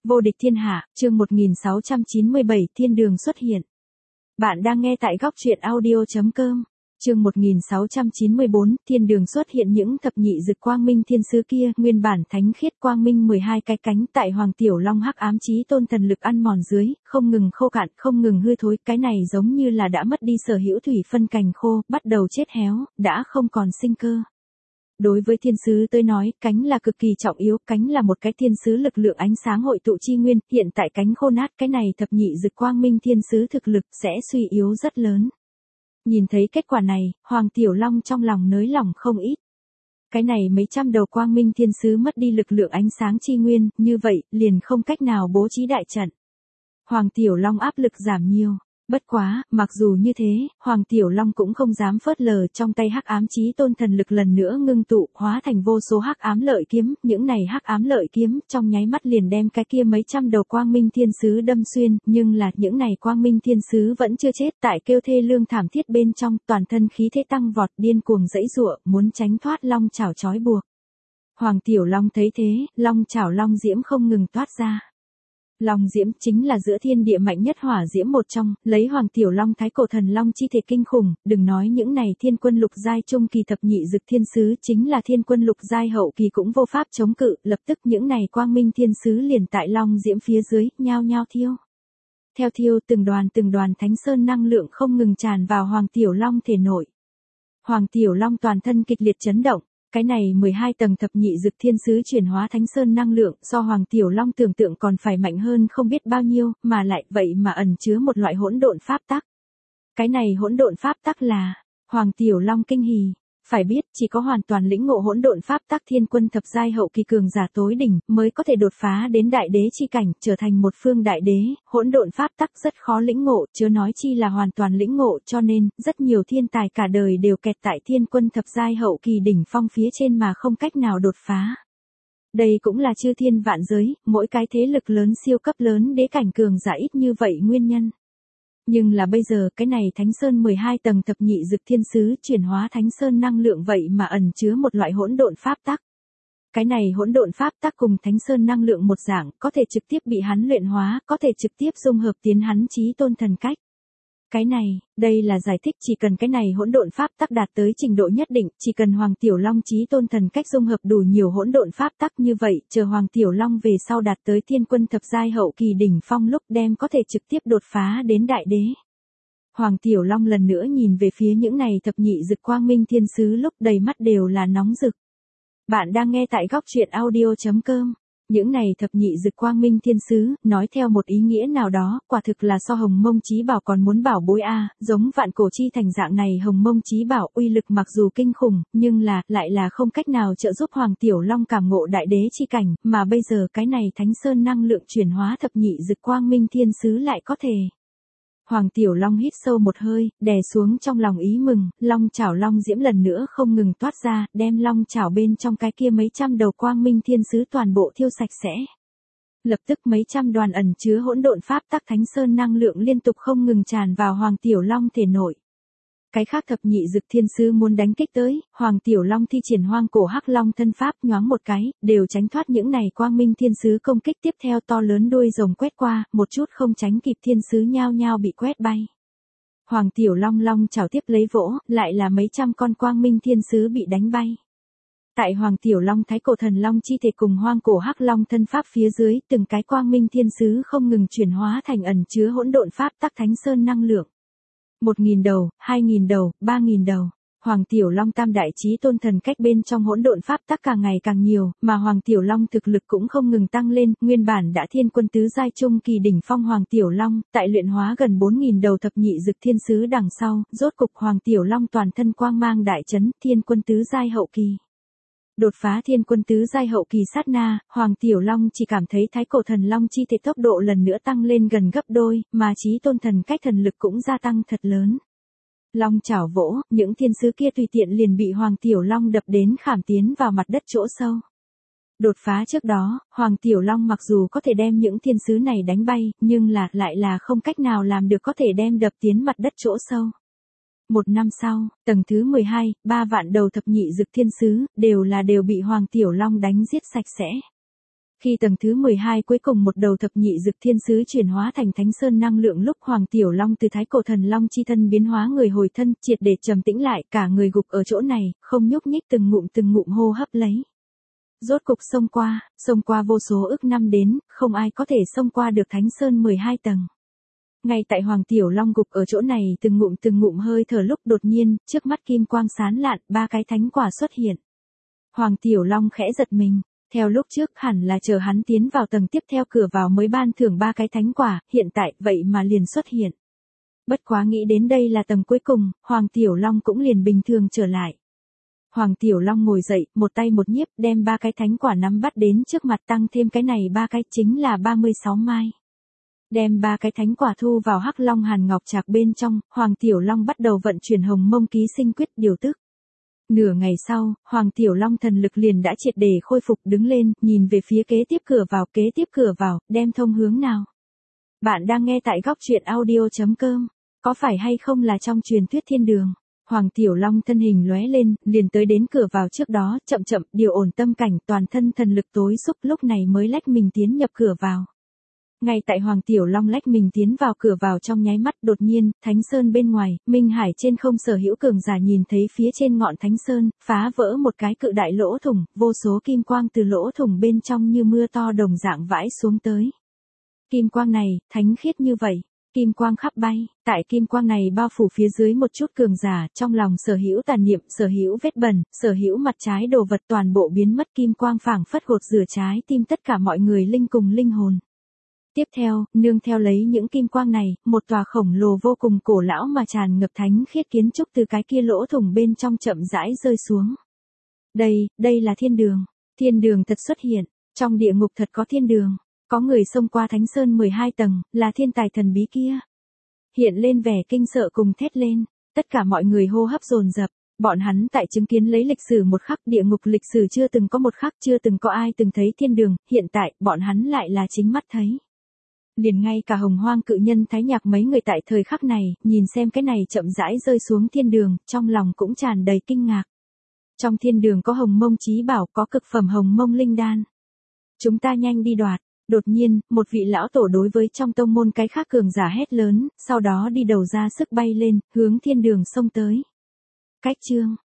Vô địch thiên hạ, chương 1697 thiên đường xuất hiện. Bạn đang nghe tại góc truyện audio.com. Chương 1694, thiên đường xuất hiện. Những thập nhị dực quang minh thiên sứ kia, nguyên bản thánh khiết quang minh 12 cái cánh tại Hoàng Tiểu Long hắc ám chí tôn thần lực ăn mòn dưới, không ngừng khô cạn, không ngừng hư thối, cái này giống như là đã mất đi sở hữu thủy phân cành khô, bắt đầu chết héo, đã không còn sinh cơ. Đối với thiên sứ tới nói, cánh là cực kỳ trọng yếu, cánh là một cái thiên sứ lực lượng ánh sáng hội tụ chi nguyên, hiện tại cánh khô nát, cái này thập nhị dực quang minh thiên sứ thực lực sẽ suy yếu rất lớn. Nhìn thấy kết quả này, Hoàng Tiểu Long trong lòng nới lỏng không ít. Cái này mấy trăm đầu quang minh thiên sứ mất đi lực lượng ánh sáng chi nguyên, như vậy, liền không cách nào bố trí đại trận. Hoàng Tiểu Long áp lực giảm nhiều. Bất quá, mặc dù như thế, Hoàng Tiểu Long cũng không dám phớt lờ, trong tay hắc ám chí tôn thần lực lần nữa ngưng tụ, hóa thành vô số hắc ám lợi kiếm, những này hắc ám lợi kiếm trong nháy mắt liền đem cái kia mấy trăm đầu quang minh thiên sứ đâm xuyên, nhưng là những này quang minh thiên sứ vẫn chưa chết, tại kêu thê lương thảm thiết bên trong, toàn thân khí thế tăng vọt, điên cuồng giãy giụa, muốn tránh thoát long chảo trói buộc. Hoàng Tiểu Long thấy thế, long chảo long diễm không ngừng toát ra. Long diễm chính là giữa thiên địa mạnh nhất hỏa diễm một trong, lấy Hoàng Tiểu Long thái cổ thần long chi thể kinh khủng, đừng nói những này thiên quân lục giai trung kỳ thập nhị dực thiên sứ, chính là thiên quân lục giai hậu kỳ cũng vô pháp chống cự, lập tức những này quang minh thiên sứ liền tại long diễm phía dưới, nhao nhao thiêu. Theo thiêu từng đoàn thánh sơn năng lượng không ngừng tràn vào Hoàng Tiểu Long thể nội. Hoàng Tiểu Long toàn thân kịch liệt chấn động. Cái này 12 tầng thập nhị dực thiên sứ chuyển hóa thánh sơn năng lượng so Hoàng Tiểu Long tưởng tượng còn phải mạnh hơn không biết bao nhiêu, mà lại vậy mà ẩn chứa một loại hỗn độn pháp tắc. Cái này hỗn độn pháp tắc là Hoàng Tiểu Long kinh hỉ. Phải biết, chỉ có hoàn toàn lĩnh ngộ hỗn độn pháp tắc thiên quân thập giai hậu kỳ cường giả tối đỉnh mới có thể đột phá đến đại đế chi cảnh, trở thành một phương đại đế. Hỗn độn pháp tắc rất khó lĩnh ngộ, chớ nói chi là hoàn toàn lĩnh ngộ, cho nên rất nhiều thiên tài cả đời đều kẹt tại thiên quân thập giai hậu kỳ đỉnh phong phía trên mà không cách nào đột phá. Đây cũng là chư thiên vạn giới, mỗi cái thế lực lớn siêu cấp lớn đế cảnh cường giả ít như vậy nguyên nhân. Nhưng là bây giờ cái này Thánh Sơn 12 tầng thập nhị dực thiên sứ chuyển hóa Thánh Sơn năng lượng vậy mà ẩn chứa một loại hỗn độn pháp tắc. Cái này hỗn độn pháp tắc cùng Thánh Sơn năng lượng một dạng, có thể trực tiếp bị hắn luyện hóa, có thể trực tiếp dung hợp tiến hắn chí tôn thần cách. Cái này, đây là giải thích chỉ cần cái này hỗn độn pháp tắc đạt tới trình độ nhất định, chỉ cần Hoàng Tiểu Long chí tôn thần cách dung hợp đủ nhiều hỗn độn pháp tắc như vậy, chờ Hoàng Tiểu Long về sau đạt tới thiên quân thập giai hậu kỳ đỉnh phong lúc đem có thể trực tiếp đột phá đến đại đế. Hoàng Tiểu Long lần nữa nhìn về phía những này thập nhị dực quang minh thiên sứ lúc đầy mắt đều là nóng rực. Bạn đang nghe tại góc truyện audio.com. Những này thập nhị dực quang minh thiên sứ, nói theo một ý nghĩa nào đó, quả thực là so hồng mông chí bảo còn muốn bảo bối a, giống vạn cổ chi thành dạng này hồng mông chí bảo uy lực mặc dù kinh khủng, nhưng lại là không cách nào trợ giúp Hoàng Tiểu Long cảm ngộ đại đế chi cảnh, mà bây giờ cái này thánh sơn năng lượng chuyển hóa thập nhị dực quang minh thiên sứ lại có thể. Hoàng Tiểu Long hít sâu một hơi, đè xuống trong lòng ý mừng, long chảo long diễm lần nữa không ngừng toát ra, đem long chảo bên trong cái kia mấy trăm đầu quang minh thiên sứ toàn bộ thiêu sạch sẽ. Lập tức mấy trăm đoàn ẩn chứa hỗn độn pháp tắc thánh sơn năng lượng liên tục không ngừng tràn vào Hoàng Tiểu Long thể nội. Cái khác thập nhị dực thiên sứ muốn đánh kích tới, Hoàng Tiểu Long thi triển hoang cổ hắc long thân pháp nhoáng một cái, đều tránh thoát những này quang minh thiên sứ công kích tiếp theo to lớn đuôi rồng quét qua, một chút không tránh kịp thiên sứ nhao nhao bị quét bay. Hoàng Tiểu Long long chảo tiếp lấy vỗ, lại là mấy trăm con quang minh thiên sứ bị đánh bay. Tại Hoàng Tiểu Long thái cổ thần long chi thể cùng hoang cổ hắc long thân pháp phía dưới, từng cái quang minh thiên sứ không ngừng chuyển hóa thành ẩn chứa hỗn độn pháp tắc thánh sơn năng lượng. 1.000 đầu, 2.000 đầu, 3.000 đầu. Hoàng Tiểu Long tam đại chí tôn thần cách bên trong hỗn độn pháp tắc càng ngày càng nhiều, mà Hoàng Tiểu Long thực lực cũng không ngừng tăng lên, nguyên bản đã thiên quân tứ giai trung kỳ đỉnh phong Hoàng Tiểu Long, tại luyện hóa gần 4.000 đầu thập nhị dực thiên sứ đằng sau, rốt cục Hoàng Tiểu Long toàn thân quang mang đại chấn, thiên quân tứ giai hậu kỳ. Đột phá thiên quân tứ giai hậu kỳ sát na, Hoàng Tiểu Long chỉ cảm thấy thái cổ thần long chi thể tốc độ lần nữa tăng lên gần gấp đôi, mà chí tôn thần cách thần lực cũng gia tăng thật lớn. Long chảo vỗ, những thiên sứ kia tùy tiện liền bị Hoàng Tiểu Long đập đến khảm tiến vào mặt đất chỗ sâu. Đột phá trước đó, Hoàng Tiểu Long mặc dù có thể đem những thiên sứ này đánh bay, nhưng lại là không cách nào làm được có thể đem đập tiến mặt đất chỗ sâu. Một năm sau, tầng thứ 12, 3 vạn đầu thập nhị dực thiên sứ, đều bị Hoàng Tiểu Long đánh giết sạch sẽ. Khi tầng thứ 12 cuối cùng một đầu thập nhị dực thiên sứ chuyển hóa thành thánh sơn năng lượng lúc Hoàng Tiểu Long từ thái cổ thần long chi thân biến hóa người hồi thân, triệt để trầm tĩnh lại, cả người gục ở chỗ này, không nhúc nhích, từng ngụm hô hấp lấy. Rốt cục xông qua vô số ức năm đến, không ai có thể xông qua được thánh sơn 12 tầng. Ngay tại Hoàng Tiểu Long gục ở chỗ này từng ngụm hơi thở lúc đột nhiên, trước mắt kim quang sáng lạn, 3 cái thánh quả xuất hiện. Hoàng Tiểu Long khẽ giật mình, theo lúc trước hẳn là chờ hắn tiến vào tầng tiếp theo cửa vào mới ban thưởng 3 cái thánh quả, hiện tại vậy mà liền xuất hiện. Bất quá nghĩ đến đây là tầng cuối cùng, Hoàng Tiểu Long cũng liền bình thường trở lại. Hoàng Tiểu Long ngồi dậy, một tay một nhiếp đem 3 cái thánh quả nắm bắt đến trước mặt, tăng thêm cái này 3 cái chính là 36 mai. Đem 3 cái thánh quả thu vào Hắc Long Hàn Ngọc Trạc bên trong, Hoàng Tiểu Long bắt đầu vận chuyển Hồng Mông Ký Sinh Quyết điều tức. Nửa ngày sau, Hoàng Tiểu Long thần lực liền đã triệt để khôi phục, đứng lên, nhìn về phía kế tiếp cửa vào, đem thông hướng nào. Bạn đang nghe tại góc truyện audio.com, có phải hay không là trong truyền thuyết thiên đường? Hoàng Tiểu Long thân hình lóe lên, liền tới đến cửa vào trước đó, chậm điều ổn tâm cảnh, toàn thân thần lực tối xúc, lúc này mới lách mình tiến nhập cửa vào. Ngay tại Hoàng Tiểu Long lách mình tiến vào cửa vào trong nháy mắt, đột nhiên, Thánh Sơn bên ngoài, Minh Hải trên không sở hữu cường giả nhìn thấy phía trên ngọn Thánh Sơn, phá vỡ một cái cự đại lỗ thủng, vô số kim quang từ lỗ thủng bên trong như mưa to đồng dạng vãi xuống tới. Kim quang này, thánh khiết như vậy, kim quang khắp bay, tại kim quang này bao phủ phía dưới một chút cường giả, trong lòng sở hữu tà niệm, sở hữu vết bẩn, sở hữu mặt trái đồ vật toàn bộ biến mất, kim quang phảng phất gột rửa trái tim tất cả mọi người linh cùng linh hồn. Tiếp theo, nương theo lấy những kim quang này, một tòa khổng lồ vô cùng cổ lão mà tràn ngập thánh khiết kiến trúc từ cái kia lỗ thủng bên trong chậm rãi rơi xuống. Đây là thiên đường thật xuất hiện, trong địa ngục thật có thiên đường, có người xông qua Thánh Sơn 12 tầng, là thiên tài thần bí kia. Hiện lên vẻ kinh sợ cùng thét lên, tất cả mọi người hô hấp dồn dập, bọn hắn tại chứng kiến lấy lịch sử một khắc, địa ngục lịch sử chưa từng có một khắc, chưa từng có ai từng thấy thiên đường, hiện tại, bọn hắn lại là chính mắt thấy. Liền ngay cả Hồng Hoang cự nhân Thái Nhạc mấy người tại thời khắc này, nhìn xem cái này chậm rãi rơi xuống thiên đường, trong lòng cũng tràn đầy kinh ngạc. Trong thiên đường có Hồng Mông Chí Bảo, có cực phẩm Hồng Mông Linh Đan. Chúng ta nhanh đi đoạt. Đột nhiên, một vị lão tổ đối với trong tông môn cái khác cường giả hét lớn, sau đó đi đầu ra sức bay lên, hướng thiên đường xông tới. Cách chương